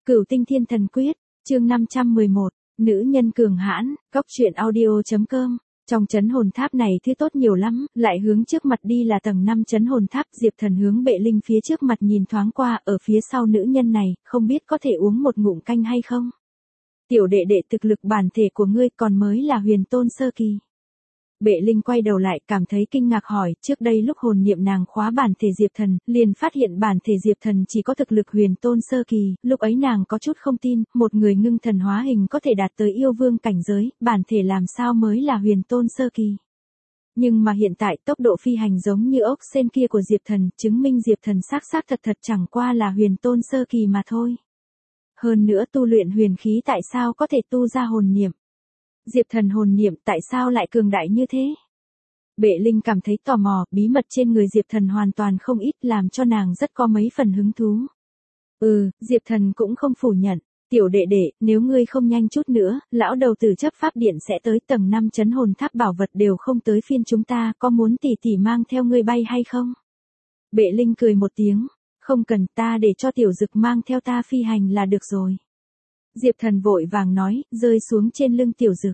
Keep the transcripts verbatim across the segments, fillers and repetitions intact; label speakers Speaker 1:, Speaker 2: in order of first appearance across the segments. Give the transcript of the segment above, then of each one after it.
Speaker 1: Cửu Tinh Thiên Thần Quyết, chương năm trăm mười một, nữ nhân cường hãn, góc truyện audio.com. Trong trấn hồn tháp này thứ tốt nhiều lắm, lại hướng trước mặt đi là tầng năm trấn hồn tháp. Diệp Thần hướng Bệ Linh phía trước mặt nhìn thoáng qua, ở phía sau nữ nhân này, không biết có thể uống một ngụm canh hay không? Tiểu đệ đệ, thực lực bản thể của ngươi còn mới là huyền tôn sơ kỳ. Bệ Linh quay đầu lại, cảm thấy kinh ngạc hỏi, trước đây lúc hồn niệm nàng khóa bản thể Diệp Thần, liền phát hiện bản thể Diệp Thần chỉ có thực lực huyền tôn sơ kỳ, lúc ấy nàng có chút không tin, một người ngưng thần hóa hình có thể đạt tới yêu vương cảnh giới, bản thể làm sao mới là huyền tôn sơ kỳ. Nhưng mà hiện tại tốc độ phi hành giống như ốc sên kia của Diệp Thần, chứng minh Diệp Thần xác xác thật thật chẳng qua là huyền tôn sơ kỳ mà thôi. Hơn nữa tu luyện huyền khí tại sao có thể tu ra hồn niệm? Diệp Thần hồn niệm tại sao lại cường đại như thế? Bệ Linh cảm thấy tò mò, bí mật trên người Diệp Thần hoàn toàn không ít, làm cho nàng rất có mấy phần hứng thú. Ừ, Diệp Thần cũng không phủ nhận. Tiểu đệ đệ, nếu ngươi không nhanh chút nữa, lão đầu tử chấp pháp điện sẽ tới tầng năm trấn hồn tháp, bảo vật đều không tới phiên chúng ta, có muốn tỷ tỷ mang theo ngươi bay hay không? Bệ Linh cười một tiếng, không cần, ta để cho tiểu dực mang theo ta phi hành là được rồi. Diệp Thần vội vàng nói, rơi xuống trên lưng tiểu dực.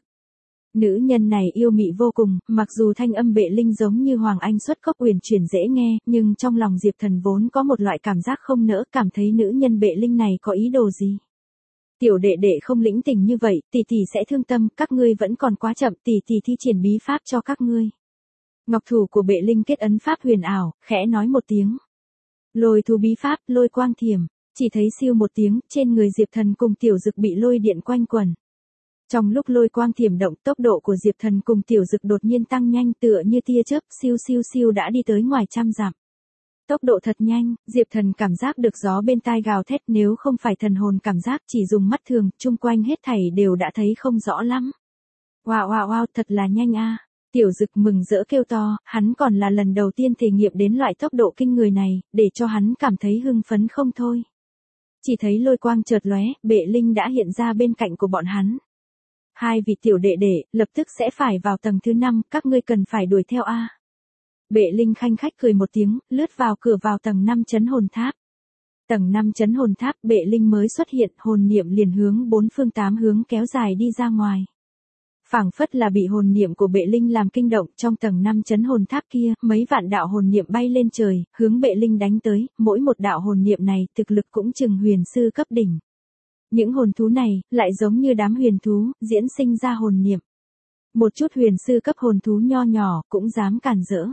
Speaker 1: Nữ nhân này yêu mị vô cùng, mặc dù thanh âm Bệ Linh giống như Hoàng Anh xuất cốc uyển chuyển dễ nghe, nhưng trong lòng Diệp Thần vốn có một loại cảm giác không nỡ, cảm thấy nữ nhân Bệ Linh này có ý đồ gì. Tiểu đệ đệ không lĩnh tình như vậy, tỷ tỷ sẽ thương tâm, các ngươi vẫn còn quá chậm, tỷ tỷ thi triển bí pháp cho các ngươi. Ngọc thủ của Bệ Linh kết ấn pháp huyền ảo, khẽ nói một tiếng. Lôi thú bí pháp, lôi quang thiểm. Chỉ thấy siêu một tiếng, trên người Diệp Thần cùng tiểu dực bị lôi điện quanh quẩn. Trong lúc lôi quang thiểm động, tốc độ của Diệp Thần cùng tiểu dực đột nhiên tăng nhanh, tựa như tia chớp, siêu siêu siêu đã đi tới ngoài trăm dặm. Tốc độ thật nhanh, Diệp Thần cảm giác được gió bên tai gào thét, nếu không phải thần hồn cảm giác chỉ dùng mắt thường, chung quanh hết thảy đều đã thấy không rõ lắm. Wow wow wow, thật là nhanh a. Tiểu dực mừng rỡ kêu to, hắn còn là lần đầu tiên thể nghiệm đến loại tốc độ kinh người này, để cho hắn cảm thấy hưng phấn không thôi. Chỉ thấy lôi quang chợt lóe, Bệ Linh đã hiện ra bên cạnh của bọn hắn. Hai vị tiểu đệ đệ, lập tức sẽ phải vào tầng thứ năm, các ngươi cần phải đuổi theo a. Bệ Linh khanh khách cười một tiếng, lướt vào cửa vào tầng năm trấn hồn tháp. Tầng năm trấn hồn tháp, Bệ Linh mới xuất hiện, hồn niệm liền hướng bốn phương tám hướng kéo dài đi ra ngoài. Phảng phất là bị hồn niệm của Bệ Linh làm kinh động, trong tầng năm trấn hồn tháp kia, mấy vạn đạo hồn niệm bay lên trời, hướng Bệ Linh đánh tới, mỗi một đạo hồn niệm này, thực lực cũng chừng huyền sư cấp đỉnh. Những hồn thú này, lại giống như đám huyền thú, diễn sinh ra hồn niệm. Một chút huyền sư cấp hồn thú nho nhỏ, cũng dám cản rỡ.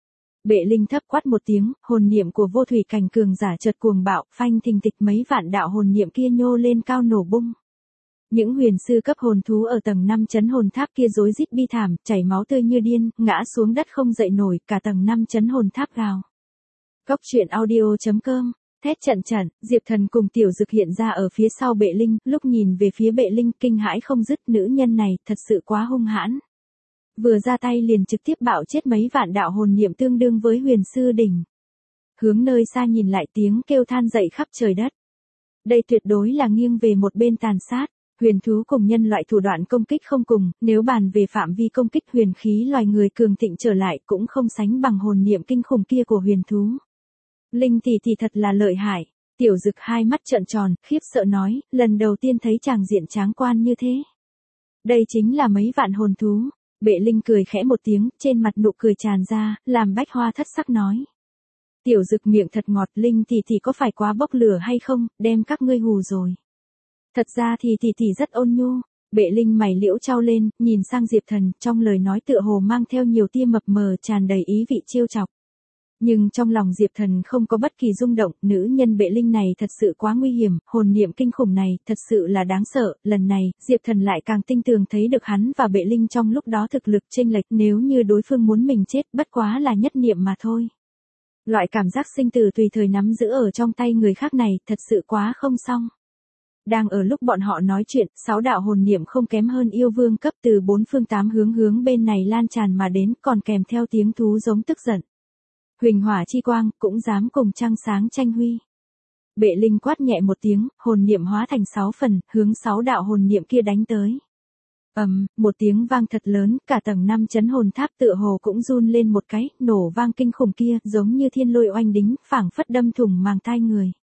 Speaker 1: Bệ Linh thấp quát một tiếng, hồn niệm của vô thủy cảnh cường giả chợt cuồng bạo, phanh thình thịch mấy vạn đạo hồn niệm kia nhô lên cao nổ bung. Những huyền sư cấp hồn thú ở tầng năm trấn hồn tháp kia rối rít bi thảm, chảy máu tươi như điên, ngã xuống đất không dậy nổi, cả tầng năm trấn hồn tháp gào. Góc truyện audio.com. Thét trận trận, Diệp Thần cùng tiểu dực hiện ra ở phía sau Bệ Linh, lúc nhìn về phía Bệ Linh, kinh hãi không dứt, nữ nhân này thật sự quá hung hãn. Vừa ra tay liền trực tiếp bạo chết mấy vạn đạo hồn niệm tương đương với huyền sư đỉnh. Hướng nơi xa nhìn lại, tiếng kêu than dậy khắp trời đất. Đây tuyệt đối là nghiêng về một bên tàn sát. Huyền thú cùng nhân loại thủ đoạn công kích không cùng, nếu bàn về phạm vi công kích, huyền khí loài người cường thịnh trở lại cũng không sánh bằng hồn niệm kinh khủng kia của huyền thú. Linh tỷ tỷ thật là lợi hại. Tiểu dực hai mắt trợn tròn, khiếp sợ nói, lần đầu tiên thấy chàng diện tráng quan như thế. Đây chính là mấy vạn hồn thú. Bệ Linh cười khẽ một tiếng, trên mặt nụ cười tràn ra, làm Bách Hoa thất sắc nói. Tiểu dực miệng thật ngọt, Linh tỷ tỷ có phải quá bốc lửa hay không, đem các ngươi hù rồi. Thật ra thì tỷ tỷ rất ôn nhu. Bệ Linh mày liễu trao lên, nhìn sang Diệp Thần, trong lời nói tựa hồ mang theo nhiều tia mập mờ, tràn đầy ý vị trêu chọc. Nhưng trong lòng Diệp Thần không có bất kỳ rung động, nữ nhân Bệ Linh này thật sự quá nguy hiểm, hồn niệm kinh khủng này, thật sự là đáng sợ, lần này, Diệp Thần lại càng tinh tường thấy được hắn và Bệ Linh trong lúc đó thực lực chênh lệch, nếu như đối phương muốn mình chết, bất quá là nhất niệm mà thôi. Loại cảm giác sinh tử tùy thời nắm giữ ở trong tay người khác này, thật sự quá không xong. Đang ở lúc bọn họ nói chuyện, sáu đạo hồn niệm không kém hơn yêu vương cấp từ bốn phương tám hướng hướng bên này lan tràn mà đến, còn kèm theo tiếng thú giống tức giận. Huỳnh hỏa chi quang, cũng dám cùng trăng sáng tranh huy. Bệ Linh quát nhẹ một tiếng, hồn niệm hóa thành sáu phần, hướng sáu đạo hồn niệm kia đánh tới. Ầm, um, một tiếng vang thật lớn, cả tầng năm trấn hồn tháp tựa hồ cũng run lên một cái, nổ vang kinh khủng kia, giống như thiên lôi oanh đính, phảng phất đâm thủng màng tai người.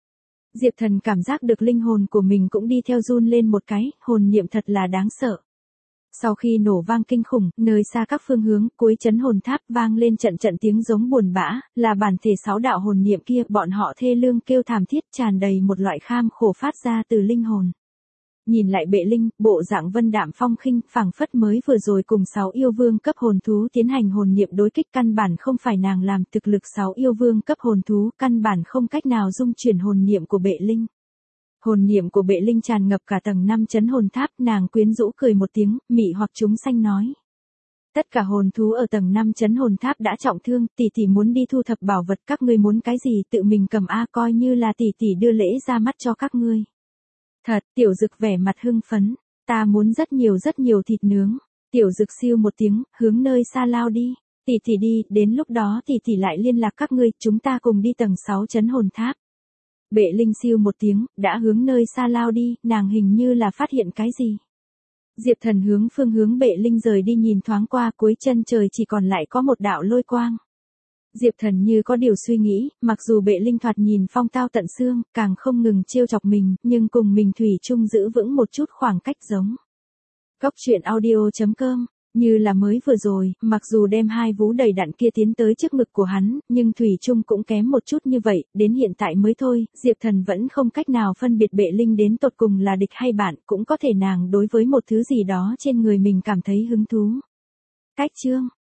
Speaker 1: Diệp Thần cảm giác được linh hồn của mình cũng đi theo run lên một cái, hồn niệm thật là đáng sợ. Sau khi nổ vang kinh khủng, nơi xa các phương hướng, cuối chấn hồn tháp vang lên trận trận tiếng giống buồn bã, là bản thể sáu đạo hồn niệm kia, bọn họ thê lương kêu thảm thiết tràn đầy một loại kham khổ phát ra từ linh hồn. Nhìn lại Bệ Linh, bộ dạng vân đạm phong khinh, phảng phất mới vừa rồi cùng sáu yêu vương cấp hồn thú tiến hành hồn niệm đối kích, căn bản không phải nàng làm, thực lực sáu yêu vương cấp hồn thú, căn bản không cách nào dung chuyển hồn niệm của Bệ Linh. Hồn niệm của Bệ Linh tràn ngập cả tầng năm chấn hồn tháp, nàng quyến rũ cười một tiếng, mị hoặc chúng sanh nói. Tất cả hồn thú ở tầng năm chấn hồn tháp đã trọng thương, tỷ tỷ muốn đi thu thập bảo vật, các ngươi muốn cái gì tự mình cầm a, coi như là tỷ tỷ đưa lễ ra mắt cho các ngươi. Thật, Tiểu Dực vẻ mặt hưng phấn, ta muốn rất nhiều rất nhiều thịt nướng. Tiểu Dực siêu một tiếng, hướng nơi xa lao đi. Tỷ tỷ đi, đến lúc đó tỷ tỷ lại liên lạc các ngươi, chúng ta cùng đi tầng sáu chấn hồn tháp. Bệ Linh siêu một tiếng, đã hướng nơi xa lao đi, nàng hình như là phát hiện cái gì. Diệp Thần hướng phương hướng Bệ Linh rời đi nhìn thoáng qua, cuối chân trời chỉ còn lại có một đạo lôi quang. Diệp Thần như có điều suy nghĩ, mặc dù Bệ Linh thoạt nhìn phong tao tận xương, càng không ngừng trêu chọc mình, nhưng cùng mình thủy chung giữ vững một chút khoảng cách giống. Cốc truyện audio chấm com, như là mới vừa rồi, mặc dù đem hai vú đầy đặn kia tiến tới trước ngực của hắn, nhưng thủy chung cũng kém một chút như vậy, đến hiện tại mới thôi, Diệp Thần vẫn không cách nào phân biệt Bệ Linh đến tột cùng là địch hay bạn, cũng có thể nàng đối với một thứ gì đó trên người mình cảm thấy hứng thú. Cách chương